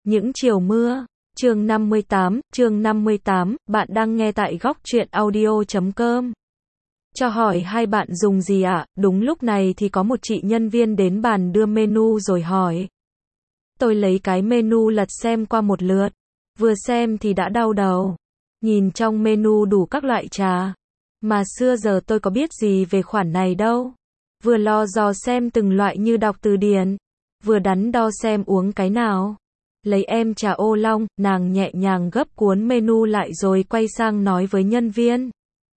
Những chiều mưa. Chương 58, bạn đang nghe tại góc truyện audio.com. Cho hỏi hai bạn dùng gì ạ? Đúng lúc này thì có một chị nhân viên đến bàn đưa menu rồi hỏi. Tôi lấy cái menu lật xem qua một lượt. Vừa xem thì đã đau đầu. Nhìn trong menu đủ các loại trà. Mà xưa giờ tôi có biết gì về khoản này đâu. Vừa lo dò xem từng loại như đọc từ điển. Vừa đắn đo xem uống cái nào. Lấy em trà ô long, nàng nhẹ nhàng gấp cuốn menu lại rồi quay sang nói với nhân viên.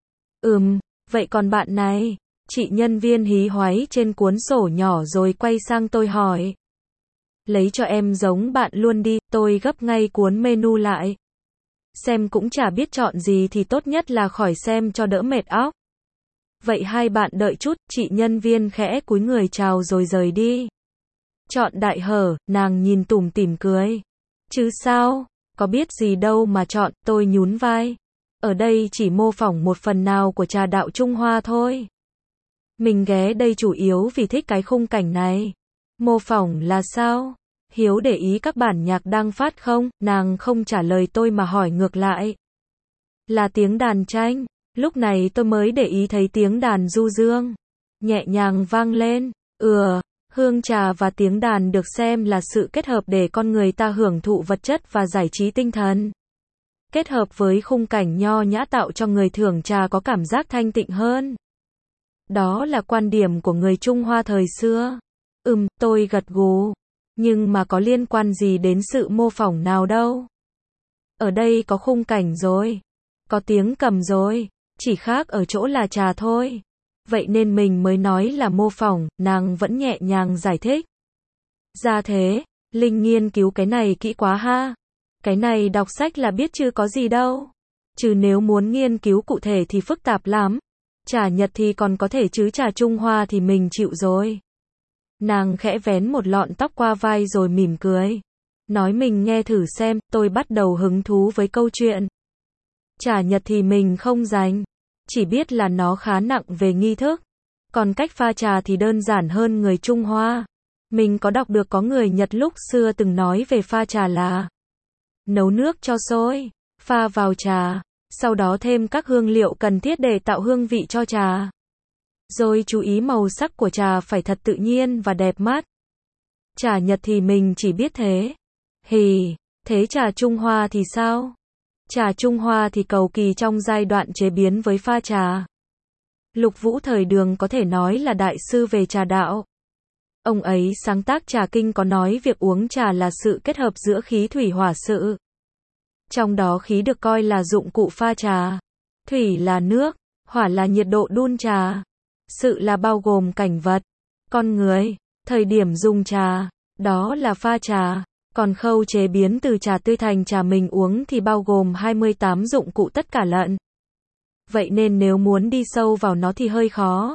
Vậy còn bạn này? Chị nhân viên hí hoáy trên cuốn sổ nhỏ rồi quay sang tôi hỏi. Lấy cho em giống bạn luôn đi, tôi gấp ngay cuốn menu lại. Xem cũng chả biết chọn gì thì tốt nhất là khỏi xem cho đỡ mệt óc. Vậy hai bạn đợi chút, chị nhân viên khẽ cúi người chào rồi rời đi. Chọn đại hở, nàng nhìn tủm tỉm cười. Chứ sao, có biết gì đâu mà chọn, tôi nhún vai. Ở đây chỉ mô phỏng một phần nào của trà đạo Trung Hoa thôi. Mình ghé đây chủ yếu vì thích cái khung cảnh này. Mô phỏng là sao? Hiếu để ý các bản nhạc đang phát không? Nàng không trả lời tôi mà hỏi ngược lại. Là tiếng đàn tranh. Lúc này tôi mới để ý thấy tiếng đàn du dương. Nhẹ nhàng vang lên. Hương trà và tiếng đàn được xem là sự kết hợp để con người ta hưởng thụ vật chất và giải trí tinh thần. Kết hợp với khung cảnh nho nhã tạo cho người thưởng trà có cảm giác thanh tịnh hơn. Đó là quan điểm của người Trung Hoa thời xưa. Tôi gật gù. Nhưng mà có liên quan gì đến sự mô phỏng nào đâu. Ở đây có khung cảnh rồi. Có tiếng cầm rồi. Chỉ khác ở chỗ là trà thôi. Vậy nên mình mới nói là mô phỏng, nàng vẫn nhẹ nhàng giải thích. Ra thế, Linh nghiên cứu cái này kỹ quá ha. Cái này đọc sách là biết chứ có gì đâu. Chứ nếu muốn nghiên cứu cụ thể thì phức tạp lắm. Trà Nhật thì còn có thể chứ trà Trung Hoa thì mình chịu rồi. Nàng khẽ vén một lọn tóc qua vai rồi mỉm cười. Nói mình nghe thử xem, tôi bắt đầu hứng thú với câu chuyện. Trà Nhật thì mình không rành. Chỉ biết là nó khá nặng về nghi thức. Còn cách pha trà thì đơn giản hơn người Trung Hoa. Mình có đọc được có người Nhật lúc xưa từng nói về pha trà là nấu nước cho sôi, pha vào trà, sau đó thêm các hương liệu cần thiết để tạo hương vị cho trà. Rồi chú ý màu sắc của trà phải thật tự nhiên và đẹp mắt. Trà Nhật thì mình chỉ biết thế. Thế trà Trung Hoa thì sao? Trà Trung Hoa thì cầu kỳ trong giai đoạn chế biến với pha trà. Lục Vũ thời Đường có thể nói là đại sư về trà đạo. Ông ấy sáng tác trà kinh có nói việc uống trà là sự kết hợp giữa khí thủy hỏa sự. Trong đó khí được coi là dụng cụ pha trà. Thủy là nước, hỏa là nhiệt độ đun trà. Sự là bao gồm cảnh vật, con người, thời điểm dùng trà, đó là pha trà. Còn khâu chế biến từ trà tươi thành trà mình uống thì bao gồm 28 dụng cụ tất cả lận. Vậy nên nếu muốn đi sâu vào nó thì hơi khó.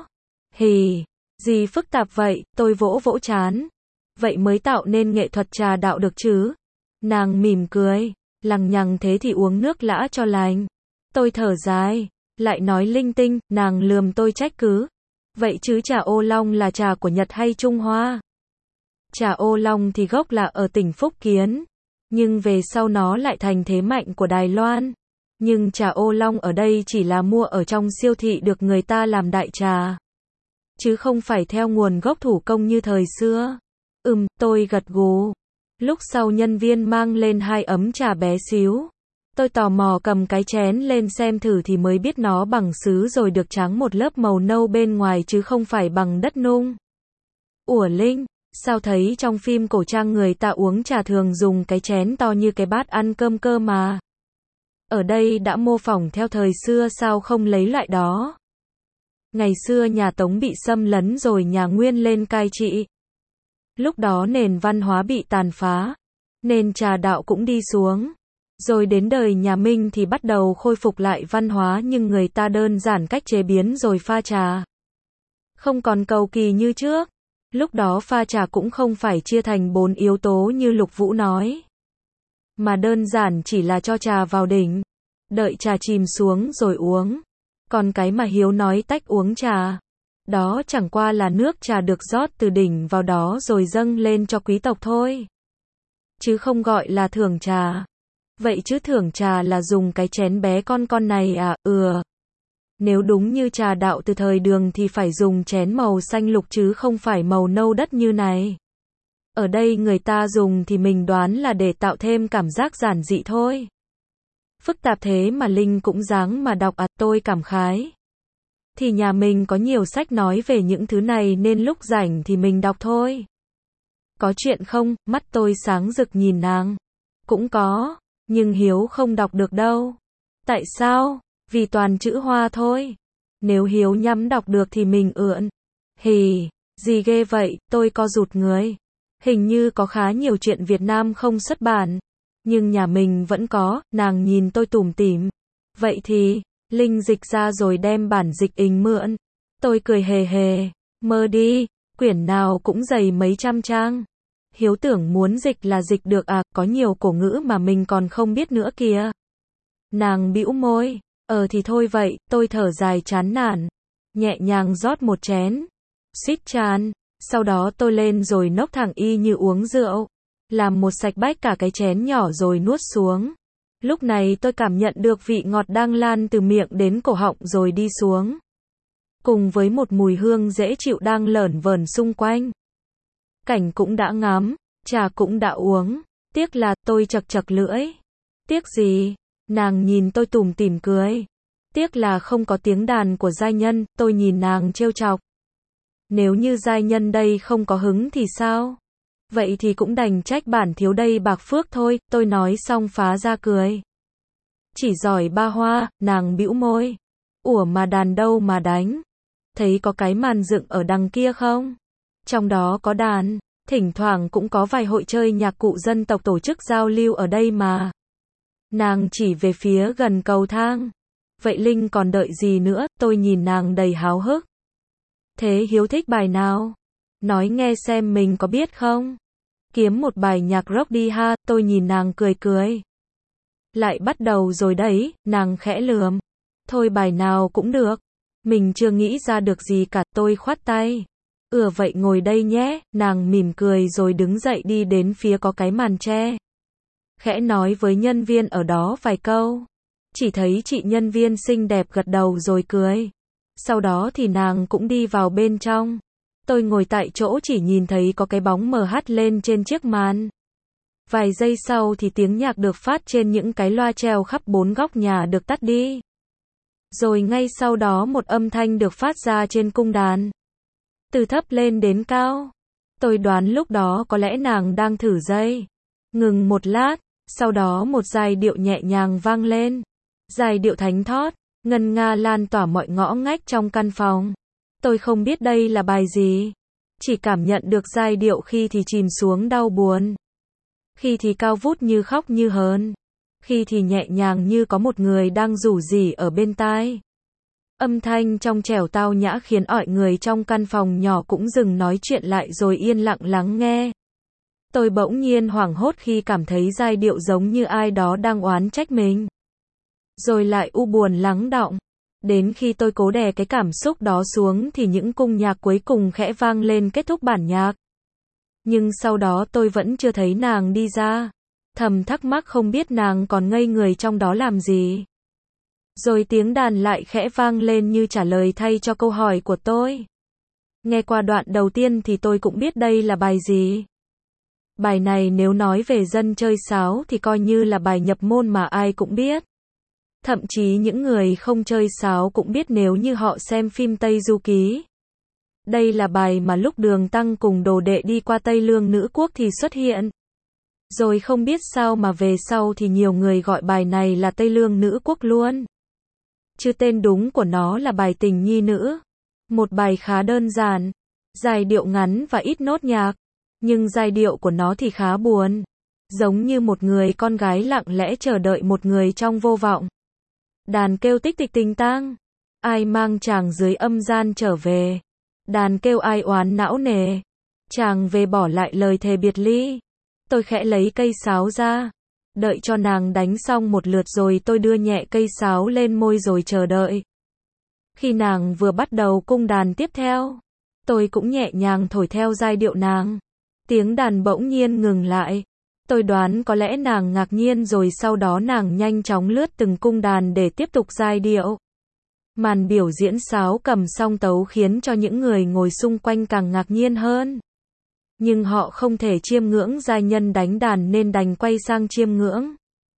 Gì phức tạp vậy, tôi vỗ vỗ trán. Vậy mới tạo nên nghệ thuật trà đạo được chứ. Nàng mỉm cười, lằng nhằng thế thì uống nước lã cho lành. Tôi thở dài, lại nói linh tinh, nàng lườm tôi trách cứ. Vậy chứ trà ô long là trà của Nhật hay Trung Hoa? Trà ô long thì gốc là ở tỉnh Phúc Kiến, nhưng về sau nó lại thành thế mạnh của Đài Loan. Nhưng trà ô long ở đây chỉ là mua ở trong siêu thị được người ta làm đại trà, chứ không phải theo nguồn gốc thủ công như thời xưa. Tôi gật gù. Lúc sau nhân viên mang lên 2 ấm trà bé xíu. Tôi tò mò cầm cái chén lên xem thử thì mới biết nó bằng sứ rồi được trắng một lớp màu nâu bên ngoài chứ không phải bằng đất nung. Ủa Linh, sao thấy trong phim cổ trang người ta uống trà thường dùng cái chén to như cái bát ăn cơm cơ mà. Ở đây đã mô phỏng theo thời xưa sao không lấy loại đó? Ngày xưa nhà Tống bị xâm lấn rồi nhà Nguyên lên cai trị. Lúc đó nền văn hóa bị tàn phá, nên trà đạo cũng đi xuống. Rồi đến đời nhà Minh thì bắt đầu khôi phục lại văn hóa nhưng người ta đơn giản cách chế biến rồi pha trà. Không còn cầu kỳ như trước. Lúc đó pha trà cũng không phải chia thành 4 yếu tố như Lục Vũ nói. Mà đơn giản chỉ là cho trà vào đỉnh, đợi trà chìm xuống rồi uống. Còn cái mà Hiếu nói tách uống trà, đó chẳng qua là nước trà được rót từ đỉnh vào đó rồi dâng lên cho quý tộc thôi. chứ không gọi là thưởng trà. Vậy chứ thưởng trà là dùng cái chén bé con này à? Nếu đúng như trà đạo từ thời Đường thì phải dùng chén màu xanh lục chứ không phải màu nâu đất như này. Ở đây người ta dùng thì mình đoán là để tạo thêm cảm giác giản dị thôi. Phức tạp thế mà Linh cũng dáng mà đọc à, tôi cảm khái. Thì nhà mình có nhiều sách nói về những thứ này nên lúc rảnh thì mình đọc thôi. Có chuyện không? Mắt tôi sáng rực nhìn nàng. Cũng có, nhưng Hiếu không đọc được đâu. Tại sao? Vì toàn chữ Hoa thôi. Nếu Hiếu nhắm đọc được thì mình ượn. Hì, gì ghê vậy, tôi co rụt người. Hình như có khá nhiều chuyện Việt Nam không xuất bản. Nhưng nhà mình vẫn có, nàng nhìn tôi tủm tỉm. Vậy thì, Linh dịch ra rồi đem bản dịch ình mượn. Tôi cười hề hề, mơ đi, quyển nào cũng dày mấy trăm trang. Hiếu tưởng muốn dịch là dịch được à, có nhiều cổ ngữ mà mình còn không biết nữa kìa. Nàng bĩu môi, thì thôi vậy, tôi thở dài chán nản. Nhẹ nhàng rót một chén. Suýt chan, sau đó tôi lên rồi nốc thẳng y như uống rượu. Làm một sạch bách cả cái chén nhỏ rồi nuốt xuống. Lúc này tôi cảm nhận được vị ngọt đang lan từ miệng đến cổ họng rồi đi xuống. Cùng với một mùi hương dễ chịu đang lởn vởn xung quanh. Cảnh cũng đã ngắm, trà cũng đã uống. Tiếc là tôi chật chật lưỡi. Tiếc gì? Nàng nhìn tôi tủm tỉm cười. Tiếc là không có tiếng đàn của giai nhân, tôi nhìn nàng trêu chọc. Nếu như giai nhân đây không có hứng thì sao? Vậy thì cũng đành trách bản thiếu đây bạc phước thôi, tôi nói xong phá ra cười. Chỉ giỏi ba hoa, nàng bĩu môi. Ủa mà đàn đâu mà đánh? Thấy có cái màn dựng ở đằng kia không? Trong đó có đàn, thỉnh thoảng cũng có vài hội chơi nhạc cụ dân tộc tổ chức giao lưu ở đây mà. Nàng chỉ về phía gần cầu thang. Vậy Linh còn đợi gì nữa, tôi nhìn nàng đầy háo hức. Thế Hiếu thích bài nào? Nói nghe xem mình có biết không? Kiếm một bài nhạc rock đi ha, tôi nhìn nàng cười cười. Lại bắt đầu rồi đấy, nàng khẽ lườm. Thôi bài nào cũng được. Mình chưa nghĩ ra được gì cả, tôi khoát tay. Vậy ngồi đây nhé, nàng mỉm cười rồi đứng dậy đi đến phía có cái màn tre. Khẽ nói với nhân viên ở đó vài câu. Chỉ thấy chị nhân viên xinh đẹp gật đầu rồi cười. Sau đó thì nàng cũng đi vào bên trong. Tôi ngồi tại chỗ chỉ nhìn thấy có cái bóng mờ hắt lên trên chiếc màn. Vài giây sau thì tiếng nhạc được phát trên những cái loa treo khắp bốn góc nhà được tắt đi. Rồi ngay sau đó một âm thanh được phát ra trên cung đàn. Từ thấp lên đến cao. Tôi đoán lúc đó có lẽ nàng đang thử dây. Ngừng một lát, sau đó một giai điệu nhẹ nhàng vang lên. Giai điệu thánh thót, ngân nga lan tỏa mọi ngõ ngách trong căn phòng. Tôi không biết đây là bài gì. Chỉ cảm nhận được giai điệu khi thì chìm xuống đau buồn. Khi thì cao vút như khóc như hờn. Khi thì nhẹ nhàng như có một người đang rủ rỉ ở bên tai. Âm thanh trong trẻo tao nhã khiến mọi người trong căn phòng nhỏ cũng dừng nói chuyện lại rồi yên lặng lắng nghe. Tôi bỗng nhiên hoảng hốt khi cảm thấy giai điệu giống như ai đó đang oán trách mình. Rồi lại u buồn lắng đọng. Đến khi tôi cố đè cái cảm xúc đó xuống thì những cung nhạc cuối cùng khẽ vang lên kết thúc bản nhạc. Nhưng sau đó tôi vẫn chưa thấy nàng đi ra. Thầm thắc mắc không biết nàng còn ngây người trong đó làm gì. Rồi tiếng đàn lại khẽ vang lên như trả lời thay cho câu hỏi của tôi. Nghe qua đoạn đầu tiên thì tôi cũng biết đây là bài gì. Bài này nếu nói về dân chơi sáo thì coi như là bài nhập môn mà ai cũng biết. Thậm chí những người không chơi sáo cũng biết nếu như họ xem phim Tây Du Ký. Đây là bài mà lúc Đường Tăng cùng đồ đệ đi qua Tây Lương Nữ Quốc thì xuất hiện. Rồi không biết sao mà về sau thì nhiều người gọi bài này là Tây Lương Nữ Quốc luôn. Chứ tên đúng của nó là bài Tình Nhi Nữ. Một bài khá đơn giản, giai điệu ngắn và ít nốt nhạc. Nhưng giai điệu của nó thì khá buồn. Giống như một người con gái lặng lẽ chờ đợi một người trong vô vọng. Đàn kêu tích tịch tình tang. Ai mang chàng dưới âm gian trở về. Đàn kêu ai oán não nề. Chàng về bỏ lại lời thề biệt ly. Tôi khẽ lấy cây sáo ra. Đợi cho nàng đánh xong một lượt rồi tôi đưa nhẹ cây sáo lên môi rồi chờ đợi. Khi nàng vừa bắt đầu cung đàn tiếp theo, tôi cũng nhẹ nhàng thổi theo giai điệu nàng. Tiếng đàn bỗng nhiên ngừng lại. Tôi đoán có lẽ nàng ngạc nhiên rồi sau đó nàng nhanh chóng lướt từng cung đàn để tiếp tục giai điệu. Màn biểu diễn sáo cầm song tấu khiến cho những người ngồi xung quanh càng ngạc nhiên hơn. Nhưng họ không thể chiêm ngưỡng giai nhân đánh đàn nên đành quay sang chiêm ngưỡng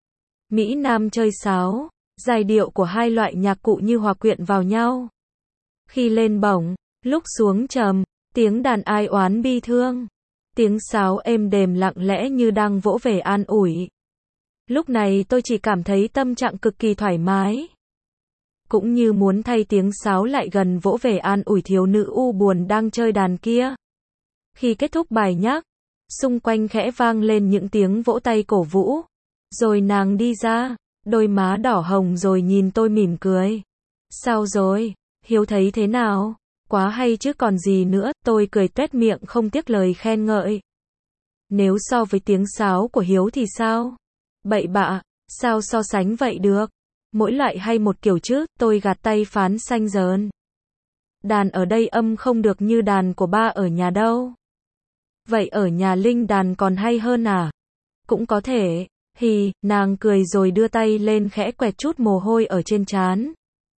Mỹ Nam chơi sáo. Giai điệu của hai loại nhạc cụ như hòa quyện vào nhau. Khi lên bổng, lúc xuống trầm, tiếng đàn ai oán bi thương. Tiếng sáo êm đềm lặng lẽ như đang vỗ về an ủi. Lúc này tôi chỉ cảm thấy tâm trạng cực kỳ thoải mái. Cũng như muốn thay tiếng sáo lại gần vỗ về an ủi thiếu nữ u buồn đang chơi đàn kia. Khi kết thúc bài nhạc, xung quanh khẽ vang lên những tiếng vỗ tay cổ vũ. Rồi nàng đi ra, đôi má đỏ hồng rồi nhìn tôi mỉm cười. Sao rồi? Hiếu thấy thế nào? Quá hay chứ còn gì nữa, tôi cười tuét miệng không tiếc lời khen ngợi. Nếu so với tiếng sáo của Hiếu thì sao? Bậy bạ, sao so sánh vậy được? Mỗi loại hay một kiểu chứ, tôi gạt tay phán xanh dờn. Đàn ở đây âm không được như đàn của ba ở nhà đâu. Vậy ở nhà Linh đàn còn hay hơn à? Cũng có thể. Hì, nàng cười rồi đưa tay lên khẽ quẹt chút mồ hôi ở trên trán.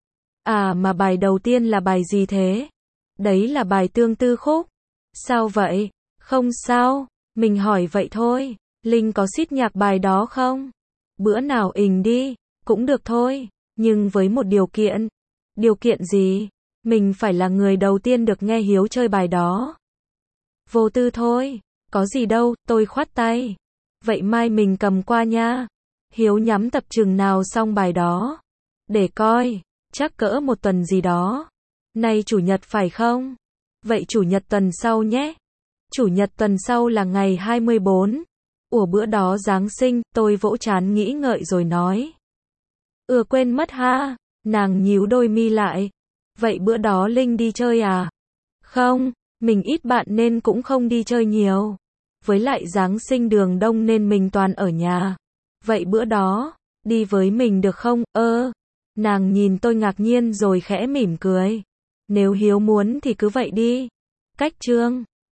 À mà bài đầu tiên là bài gì thế? Đấy là bài Tương Tư Khúc. Sao vậy? Không sao, mình hỏi vậy thôi. Linh có xít nhạc bài đó không? Bữa nào ình đi, cũng được thôi, nhưng với một điều kiện. Điều kiện gì? Mình phải là người đầu tiên được nghe Hiếu chơi bài đó. Vô tư thôi, có gì đâu, tôi khoát tay. Vậy mai mình cầm qua nha. Hiếu nhắm tập chừng nào xong bài đó? Để coi, chắc cỡ một tuần gì đó. Nay chủ nhật phải không? Vậy chủ nhật tuần sau nhé. Chủ nhật tuần sau là ngày 24. Ủa bữa đó Giáng sinh, tôi vỗ trán nghĩ ngợi rồi nói. Quên mất ha. Nàng nhíu đôi mi lại. Vậy bữa đó Linh đi chơi à? Không, mình ít bạn nên cũng không đi chơi nhiều. Với lại Giáng sinh đường đông nên mình toàn ở nhà. Vậy bữa đó, đi với mình được không? Nàng nhìn tôi ngạc nhiên rồi khẽ mỉm cười. Nếu Hiếu muốn thì cứ vậy đi. Cách chương